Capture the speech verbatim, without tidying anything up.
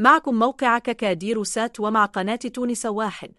معكم موقع ككادير سات ومع قناة تونس واحد.